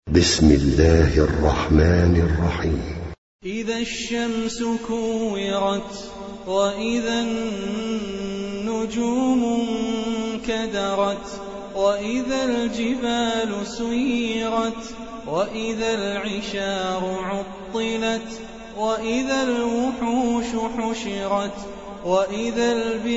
بسم الله الرحمن الرحيم. إذا الشمس كورت وإذا النجوم انكدرت وإذا الجبال سيرت وإذا العشار عطلت وإذا الوحوش حشرت وإذا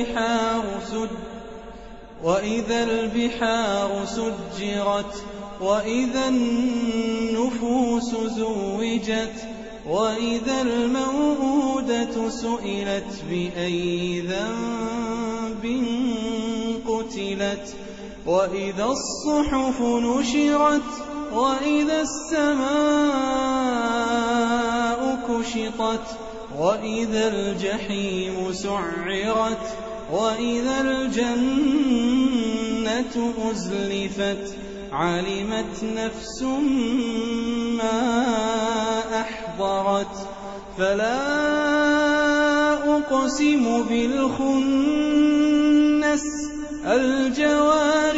البحار سجرت وإذا النفوس زوجت وإذا الموءودة سئلت بأي ذنب قتلت وإذا الصحف نشرت وإذا السماء كشطت وإذا الجحيم سعرت وإذا الجنة أزلفت علمت نفس ما أحضرت فلا أقسم بالخنس الجوار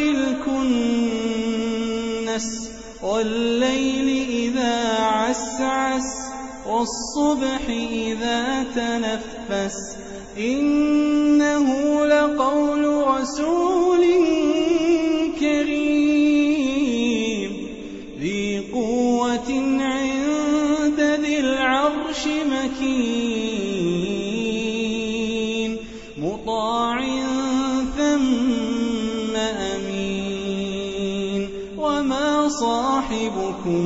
الكنس والليل إذا عسعس والصبح إذا تنفس إنه لقول رسول كريم ذي قوة عند ذي العرش مكين مطاع ثم أمين وما صاحبكم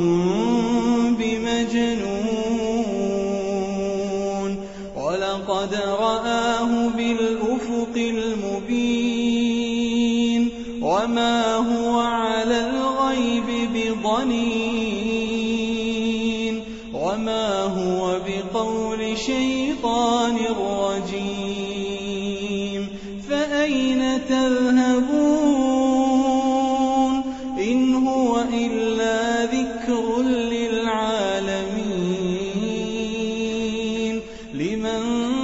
بمجنون ولقد رآه بالأفق المبين وما هو على الغيب بضنين وما هو بقول شيطان رجيم فأين تذهبون إن هو إلا ذكر للعالمين لمن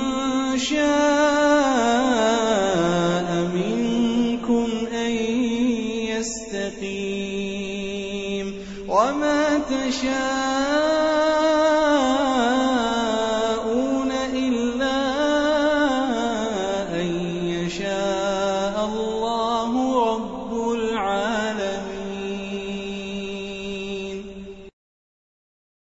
شاء منكم أن يستقيم وما تشاءون